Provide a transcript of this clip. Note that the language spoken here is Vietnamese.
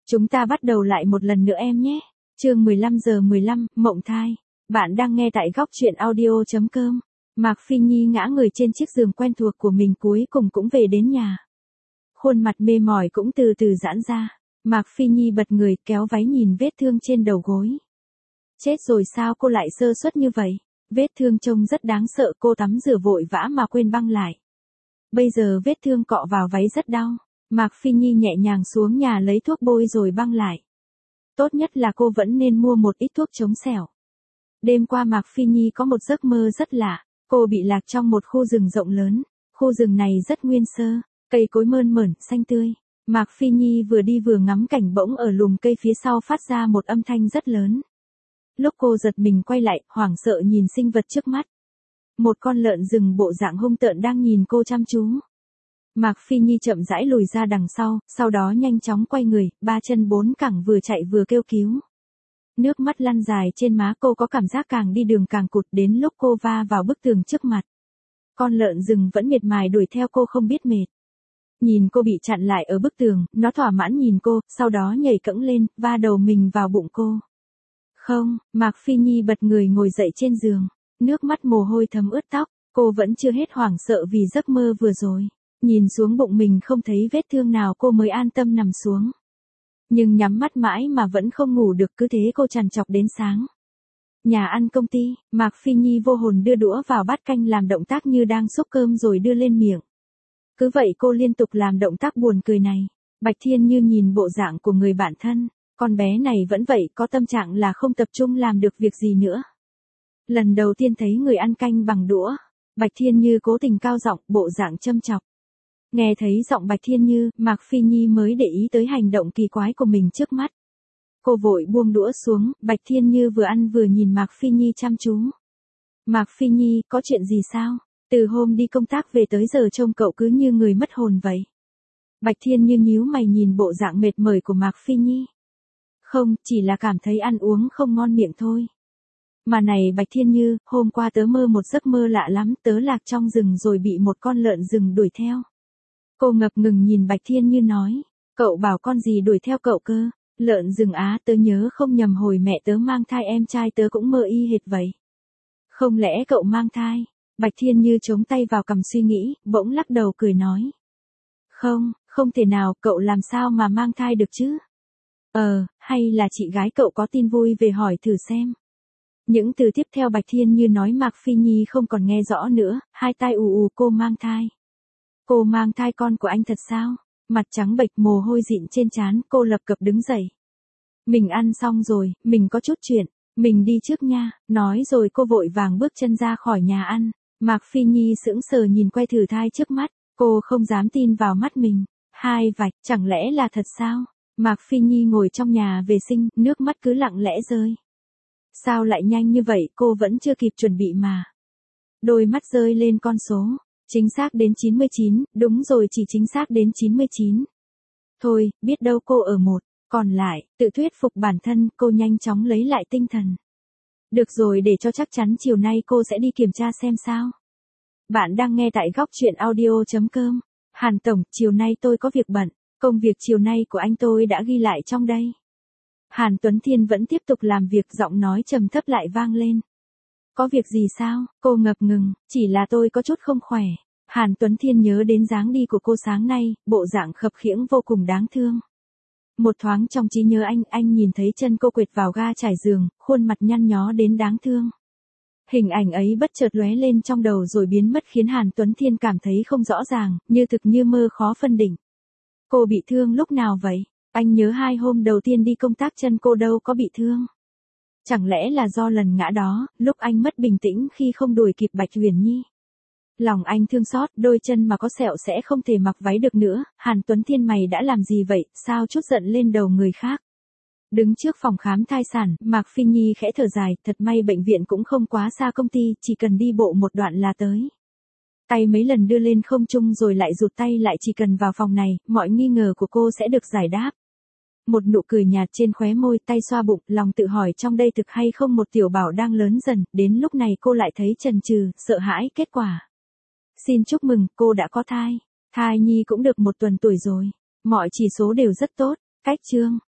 Chúng ta bắt đầu lại một lần nữa em nhé. Chương 15:15, Mộng thai. Bạn đang nghe tại góc truyện audio.com. Mạc Phi Nhi ngã người trên chiếc giường quen thuộc của mình cuối cùng cũng về đến nhà. Khuôn mặt mê mỏi cũng từ từ giãn ra. Mạc Phi Nhi bật người kéo váy nhìn vết thương trên đầu gối. Chết rồi sao cô lại sơ suất như vậy? Vết thương trông rất đáng sợ, cô tắm rửa vội vã mà quên băng lại. Bây giờ vết thương cọ vào váy rất đau. Mạc Phi Nhi nhẹ nhàng xuống nhà lấy thuốc bôi rồi băng lại. Tốt nhất là cô vẫn nên mua một ít thuốc chống sẹo. Đêm qua Mạc Phi Nhi có một giấc mơ rất lạ. Cô bị lạc trong một khu rừng rộng lớn. Khu rừng này rất nguyên sơ, cây cối mơn mởn, xanh tươi. Mạc Phi Nhi vừa đi vừa ngắm cảnh, bỗng ở lùm cây phía sau phát ra một âm thanh rất lớn. Lúc cô giật mình quay lại, hoảng sợ nhìn sinh vật trước mắt. Một con lợn rừng bộ dạng hung tợn đang nhìn cô chăm chú. Mạc Phi Nhi chậm rãi lùi ra đằng sau đó nhanh chóng quay người, ba chân bốn cẳng vừa chạy vừa kêu cứu. Nước mắt lăn dài trên má, cô có cảm giác càng đi đường càng cụt, đến lúc cô va vào bức tường trước mặt. Con lợn rừng vẫn miệt mài đuổi theo cô không biết mệt. Nhìn cô bị chặn lại ở bức tường, nó thỏa mãn nhìn cô, sau đó nhảy cẫng lên, va đầu mình vào bụng cô. Không, Mạc Phi Nhi bật người ngồi dậy trên giường, nước mắt mồ hôi thấm ướt tóc, cô vẫn chưa hết hoảng sợ vì giấc mơ vừa rồi. Nhìn xuống bụng mình không thấy vết thương nào, cô mới an tâm nằm xuống. Nhưng nhắm mắt mãi mà vẫn không ngủ được, cứ thế cô trằn trọc đến sáng. Nhà ăn công ty, Mạc Phi Nhi vô hồn đưa đũa vào bát canh, làm động tác như đang xúc cơm rồi đưa lên miệng. Cứ vậy cô liên tục làm động tác buồn cười này. Bạch Thiên Như nhìn bộ dạng của người bạn thân, con bé này vẫn vậy, có tâm trạng là không tập trung làm được việc gì nữa. Lần đầu tiên thấy người ăn canh bằng đũa, Bạch Thiên Như cố tình cao giọng, bộ dạng châm chọc. Nghe thấy giọng Bạch Thiên Như, Mạc Phi Nhi mới để ý tới hành động kỳ quái của mình trước mắt. Cô vội buông đũa xuống, Bạch Thiên Như vừa ăn vừa nhìn Mạc Phi Nhi chăm chú. Mạc Phi Nhi, có chuyện gì sao? Từ hôm đi công tác về tới giờ trông cậu cứ như người mất hồn vậy. Bạch Thiên Như nhíu mày nhìn bộ dạng mệt mỏi của Mạc Phi Nhi. Không, chỉ là cảm thấy ăn uống không ngon miệng thôi. Mà này Bạch Thiên Như, hôm qua tớ mơ một giấc mơ lạ lắm, tớ lạc trong rừng rồi bị một con lợn rừng đuổi theo. Cô ngập ngừng nhìn Bạch Thiên Như nói, cậu bảo con gì đuổi theo cậu cơ? Lợn rừng á, tớ nhớ không nhầm hồi mẹ tớ mang thai em trai tớ cũng mơ y hệt vậy. Không lẽ cậu mang thai? Bạch Thiên Như chống tay vào cằm suy nghĩ, bỗng lắc đầu cười nói. Không, không thể nào, cậu làm sao mà mang thai được chứ? Hay là chị gái cậu có tin vui về hỏi thử xem. Những từ tiếp theo Bạch Thiên Như nói Mạc Phi Nhi không còn nghe rõ nữa, hai tai ù, cô mang thai. Cô mang thai con của anh thật sao? Mặt trắng bệch, mồ hôi dịn trên trán, cô lập cập đứng dậy. Mình ăn xong rồi, mình có chút chuyện, mình đi trước nha, nói rồi cô vội vàng bước chân ra khỏi nhà ăn. Mạc Phi Nhi sững sờ nhìn que thử thai trước mắt, cô không dám tin vào mắt mình. 2 vạch, chẳng lẽ là thật sao? Mạc Phi Nhi ngồi trong nhà vệ sinh, nước mắt cứ lặng lẽ rơi. Sao lại nhanh như vậy, cô vẫn chưa kịp chuẩn bị mà. Đôi mắt rơi lên con số. Chính xác đến 99, đúng rồi, chỉ chính xác đến 99. Thôi, biết đâu cô ở một, còn lại, tự thuyết phục bản thân, cô nhanh chóng lấy lại tinh thần. Được rồi, để cho chắc chắn chiều nay cô sẽ đi kiểm tra xem sao. Bạn đang nghe tại góc truyện audio.com. Hàn Tổng, chiều nay tôi có việc bận, công việc chiều nay của anh tôi đã ghi lại trong đây. Hàn Tuấn Thiên vẫn tiếp tục làm việc, giọng nói trầm thấp lại vang lên. Có việc gì sao? Cô ngập ngừng, chỉ là tôi có chút không khỏe. Hàn Tuấn Thiên nhớ đến dáng đi của cô sáng nay, bộ dạng khập khiễng vô cùng đáng thương. Một thoáng trong trí nhớ anh nhìn thấy chân cô quệt vào ga trải giường, khuôn mặt nhăn nhó đến đáng thương. Hình ảnh ấy bất chợt lóe lên trong đầu rồi biến mất khiến Hàn Tuấn Thiên cảm thấy không rõ ràng, như thực như mơ, khó phân định. Cô bị thương lúc nào vậy? Anh nhớ 2 hôm đầu tiên đi công tác chân cô đâu có bị thương. Chẳng lẽ là do lần ngã đó, lúc anh mất bình tĩnh khi không đuổi kịp Bạch Huyền Nhi? Lòng anh thương xót, đôi chân mà có sẹo sẽ không thể mặc váy được nữa. Hàn Tuấn Thiên, mày đã làm gì vậy, sao trút giận lên đầu người khác? Đứng trước phòng khám thai sản, Mạc Phi Nhi khẽ thở dài, thật may bệnh viện cũng không quá xa công ty, chỉ cần đi bộ một đoạn là tới. Tay mấy lần đưa lên không trung rồi lại rụt tay lại, chỉ cần vào phòng này, mọi nghi ngờ của cô sẽ được giải đáp. Một nụ cười nhạt trên khóe môi, tay xoa bụng, lòng tự hỏi trong đây thực hay không một tiểu bảo đang lớn dần, đến lúc này cô lại thấy chần chừ, sợ hãi kết quả. Xin chúc mừng, cô đã có thai. Thai nhi cũng được 1 tuần tuổi rồi. Mọi chỉ số đều rất tốt. Cách chương.